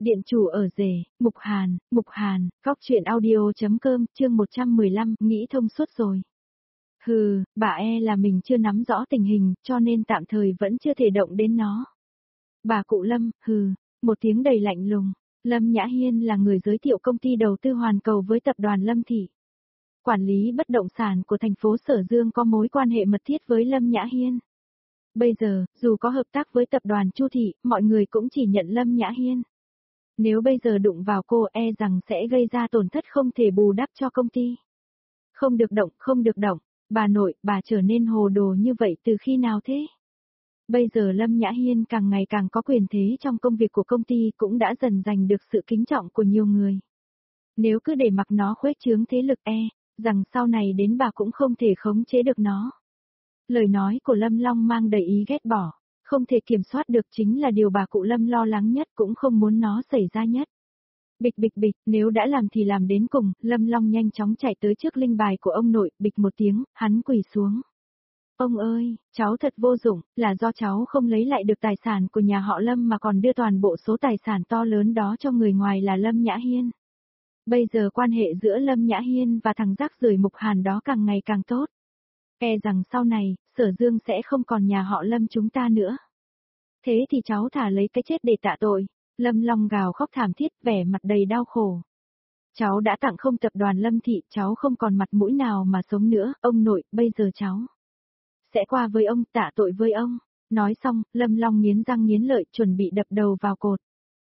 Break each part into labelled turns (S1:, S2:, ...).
S1: Điện chủ ở rể, Mục Hàn, góc chuyện audio.com, chương 115, nghĩ thông suốt rồi. Hừ, bà là mình chưa nắm rõ tình hình, cho nên tạm thời vẫn chưa thể động đến nó. Bà cụ Lâm, hừ, một tiếng đầy lạnh lùng. Lâm Nhã Hiên là người giới thiệu công ty đầu tư hoàn cầu với tập đoàn Lâm Thị. Quản lý bất động sản của thành phố Sở Dương có mối quan hệ mật thiết với Lâm Nhã Hiên. Bây giờ, dù có hợp tác với tập đoàn Chu Thị, mọi người cũng chỉ nhận Lâm Nhã Hiên. Nếu bây giờ đụng vào cô rằng sẽ gây ra tổn thất không thể bù đắp cho công ty. Không được động, bà nội, bà trở nên hồ đồ như vậy từ khi nào thế? Bây giờ Lâm Nhã Hiên càng ngày càng có quyền thế trong công việc của công ty cũng đã dần giành được sự kính trọng của nhiều người. Nếu cứ để mặc nó khuếch trướng thế lực rằng sau này đến bà cũng không thể khống chế được nó. Lời nói của Lâm Long mang đầy ý ghét bỏ. Không thể kiểm soát được chính là điều bà cụ Lâm lo lắng nhất cũng không muốn nó xảy ra nhất. Bịch, nếu đã làm thì làm đến cùng, Lâm Long nhanh chóng chạy tới trước linh bài của ông nội, bịch một tiếng, hắn quỳ xuống. Ông ơi, cháu thật vô dụng, là do cháu không lấy lại được tài sản của nhà họ Lâm mà còn đưa toàn bộ số tài sản to lớn đó cho người ngoài là Lâm Nhã Hiên. Bây giờ quan hệ giữa Lâm Nhã Hiên và thằng rác rưởi Mục Hàn đó càng ngày càng tốt. Rằng sau này, Sở Dương sẽ không còn nhà họ Lâm chúng ta nữa. Thế thì cháu thả lấy cái chết để tạ tội. Lâm Long gào khóc thảm thiết, vẻ mặt đầy đau khổ. Cháu đã tặng không tập đoàn Lâm Thị, cháu không còn mặt mũi nào mà sống nữa, ông nội, bây giờ cháu sẽ qua với ông, tạ tội với ông. Nói xong, Lâm Long nghiến răng nghiến lợi, chuẩn bị đập đầu vào cột.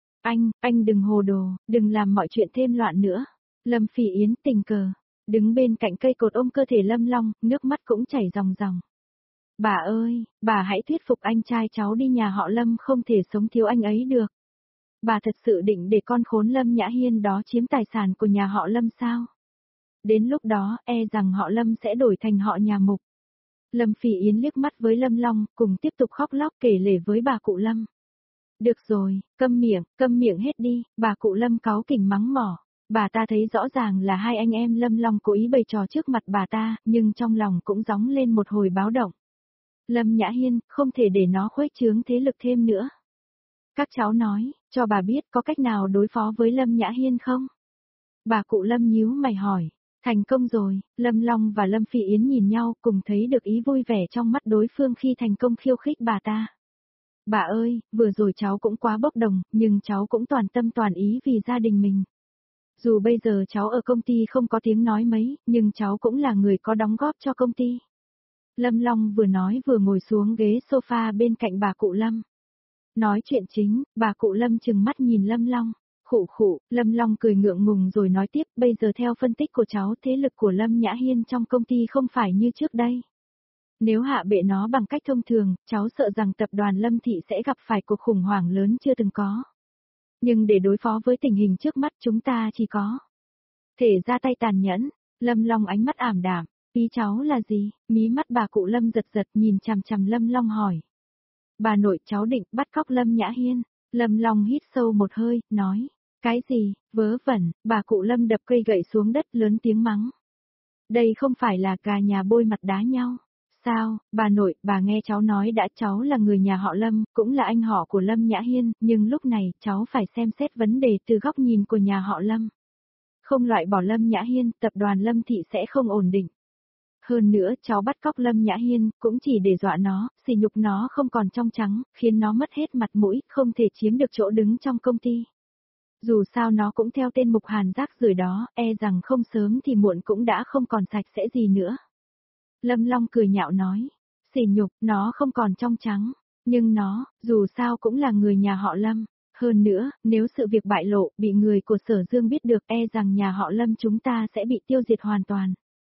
S1: Anh đừng hồ đồ, đừng làm mọi chuyện thêm loạn nữa. Lâm Phỉ Yến tình cờ đứng bên cạnh cây cột ôm cơ thể Lâm Long, nước mắt cũng chảy ròng ròng. Bà ơi, bà hãy thuyết phục anh trai cháu đi, nhà họ Lâm không thể sống thiếu anh ấy được. Bà thật sự định để con khốn Lâm Nhã Hiên đó chiếm tài sản của nhà họ Lâm sao? Đến lúc đó, rằng họ Lâm sẽ đổi thành họ nhà Mục. Lâm Phỉ Yến liếc mắt với Lâm Long, cùng tiếp tục khóc lóc kể lể với bà cụ Lâm. Được rồi, câm miệng hết đi, bà cụ Lâm cáu kỉnh mắng mỏ. Bà ta thấy rõ ràng là hai anh em Lâm Long cố ý bày trò trước mặt bà ta, nhưng trong lòng cũng gióng lên một hồi báo động. Lâm Nhã Hiên, không thể để nó khuếch trướng thế lực thêm nữa. Các cháu nói, cho bà biết có cách nào đối phó với Lâm Nhã Hiên không? Bà cụ Lâm nhíu mày hỏi. Thành công rồi, Lâm Long và Lâm Phỉ Yến nhìn nhau cùng thấy được ý vui vẻ trong mắt đối phương khi thành công khiêu khích bà ta. Bà ơi, vừa rồi cháu cũng quá bốc đồng, nhưng cháu cũng toàn tâm toàn ý vì gia đình mình. Dù bây giờ cháu ở công ty không có tiếng nói mấy, nhưng cháu cũng là người có đóng góp cho công ty. Lâm Long vừa nói vừa ngồi xuống ghế sofa bên cạnh bà cụ Lâm. Nói chuyện chính, bà cụ Lâm trừng mắt nhìn Lâm Long. Khụ, Lâm Long cười ngượng ngùng rồi nói tiếp, bây giờ theo phân tích của cháu, thế lực của Lâm Nhã Hiên trong công ty không phải như trước đây. Nếu hạ bệ nó bằng cách thông thường, cháu sợ rằng tập đoàn Lâm Thị sẽ gặp phải cuộc khủng hoảng lớn chưa từng có. Nhưng để đối phó với tình hình trước mắt chúng ta chỉ có thể ra tay tàn nhẫn. Lâm Long ánh mắt ảm đạm, ý cháu là gì? Mí mắt bà cụ Lâm giật nhìn chằm chằm Lâm Long hỏi. Bà nội, cháu định bắt cóc Lâm Nhã Hiên. Lâm Long hít sâu một hơi, nói. Cái gì, vớ vẩn, bà cụ Lâm đập cây gậy xuống đất lớn tiếng mắng. Đây không phải là gà nhà bôi mặt đá nhau. Sao, bà nội, bà nghe cháu nói đã, cháu là người nhà họ Lâm, cũng là anh họ của Lâm Nhã Hiên, nhưng lúc này cháu phải xem xét vấn đề từ góc nhìn của nhà họ Lâm. Không loại bỏ Lâm Nhã Hiên, tập đoàn Lâm Thị sẽ không ổn định. Hơn nữa, cháu bắt cóc Lâm Nhã Hiên, cũng chỉ để dọa nó, sỉ nhục nó không còn trong trắng, khiến nó mất hết mặt mũi, không thể chiếm được chỗ đứng trong công ty. Dù sao nó cũng theo tên Mục Hàn rác rưởi đó, rằng không sớm thì muộn cũng đã không còn sạch sẽ gì nữa. Lâm Long cười nhạo nói, sỉ nhục, nó không còn trong trắng, nhưng nó, dù sao cũng là người nhà họ Lâm. Hơn nữa, nếu sự việc bại lộ, bị người của Sở Dương biết được, rằng nhà họ Lâm chúng ta sẽ bị tiêu diệt hoàn toàn.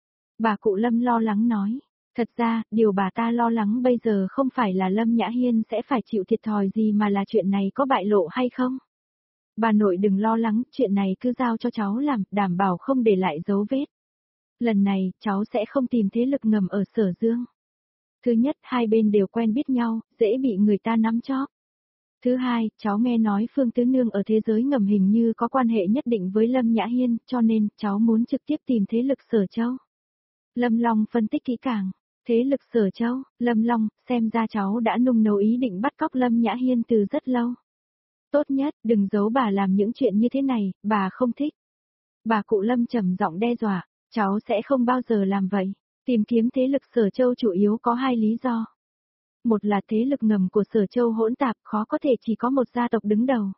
S1: Bà cụ Lâm lo lắng nói, thật ra, điều bà ta lo lắng bây giờ không phải là Lâm Nhã Hiên sẽ phải chịu thiệt thòi gì mà là chuyện này có bại lộ hay không. Bà nội đừng lo lắng, chuyện này cứ giao cho cháu làm, đảm bảo không để lại dấu vết. Lần này, cháu sẽ không tìm thế lực ngầm ở Sở Dương. Thứ nhất, hai bên đều quen biết nhau, dễ bị người ta nắm chóp. Thứ hai, cháu nghe nói Phương Tứ Nương ở thế giới ngầm hình như có quan hệ nhất định với Lâm Nhã Hiên, cho nên, cháu muốn trực tiếp tìm thế lực Sở Châu. Lâm Long phân tích kỹ càng. Thế lực Sở Châu, Lâm Long, xem ra cháu đã nung nấu ý định bắt cóc Lâm Nhã Hiên từ rất lâu. Tốt nhất, đừng giấu bà làm những chuyện như thế này, bà không thích. Bà cụ Lâm trầm giọng đe dọa, cháu sẽ không bao giờ làm vậy. Tìm kiếm thế lực Sở Châu chủ yếu có hai lý do. Một là thế lực ngầm của Sở Châu hỗn tạp khó có thể chỉ có một gia tộc đứng đầu.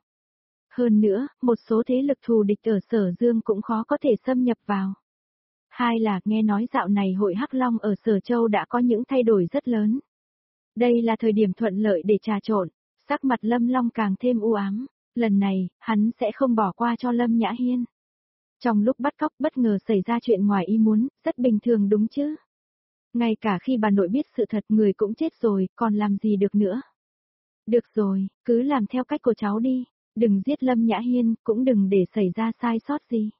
S1: Hơn nữa, một số thế lực thù địch ở Sở Dương cũng khó có thể xâm nhập vào. Hai là nghe nói dạo này hội Hắc Long ở Sở Châu đã có những thay đổi rất lớn. Đây là thời điểm thuận lợi để trà trộn, sắc mặt Lâm Long càng thêm u ám. Lần này, hắn sẽ không bỏ qua cho Lâm Nhã Hiên. Trong lúc bắt cóc bất ngờ xảy ra chuyện ngoài ý muốn, rất bình thường đúng chứ. Ngay cả khi bà nội biết sự thật người cũng chết rồi, còn làm gì được nữa. Được rồi, cứ làm theo cách của cháu đi, đừng giết Lâm Nhã Hiên, cũng đừng để xảy ra sai sót gì.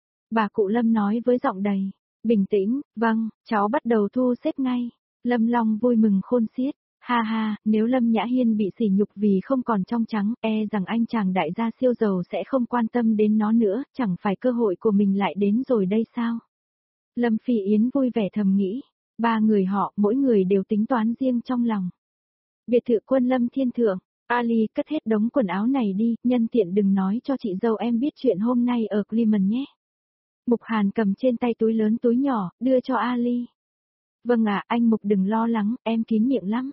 S1: Bà cụ Lâm nói với giọng đầy bình tĩnh, vâng, cháu bắt đầu thu xếp ngay. Lâm Long vui mừng khôn xiết, ha ha, nếu Lâm Nhã Hiên bị sỉ nhục vì không còn trong trắng, rằng anh chàng đại gia siêu giàu sẽ không quan tâm đến nó nữa, chẳng phải cơ hội của mình lại đến rồi đây sao? Lâm Phi Yến vui vẻ thầm nghĩ, ba người họ mỗi người đều tính toán riêng trong lòng. Biệt thự Quân Lâm Thiên Thượng, Ali cất hết đống quần áo này đi, nhân tiện đừng nói cho chị dâu em biết chuyện hôm nay ở Clement nhé. Mục Hàn cầm trên tay túi lớn túi nhỏ, đưa cho Ali. Vâng ạ, anh Mục đừng lo lắng, em kín miệng lắm.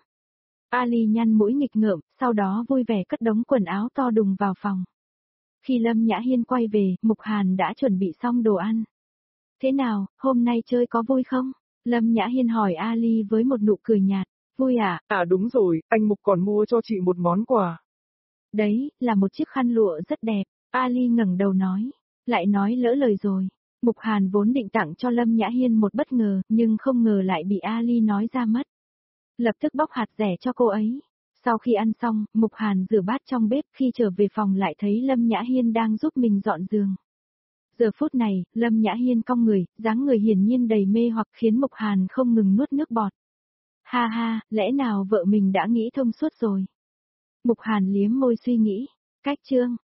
S1: Ali nhăn mũi nghịch ngợm, sau đó vui vẻ cất đống quần áo to đùng vào phòng. Khi Lâm Nhã Hiên quay về, Mục Hàn đã chuẩn bị xong đồ ăn. Thế nào, hôm nay chơi có vui không? Lâm Nhã Hiên hỏi Ali với một nụ cười nhạt. Vui à?
S2: À đúng rồi, anh Mục còn mua cho chị một món quà.
S1: Đấy, là một chiếc khăn lụa rất đẹp. Ali ngẩng đầu nói. Lại nói lỡ lời rồi. Mục Hàn vốn định tặng cho Lâm Nhã Hiên một bất ngờ, nhưng không ngờ lại bị Ali nói ra mất. Lập tức bóc hạt rẻ cho cô ấy. Sau khi ăn xong, Mục Hàn rửa bát trong bếp, khi trở về phòng lại thấy Lâm Nhã Hiên đang giúp mình dọn giường. Giờ phút này, Lâm Nhã Hiên cong người, dáng người hiển nhiên đầy mê hoặc khiến Mục Hàn không ngừng nuốt nước bọt. Ha ha, lẽ nào vợ mình đã nghĩ thông suốt rồi? Mục Hàn liếm môi suy nghĩ. Cách chương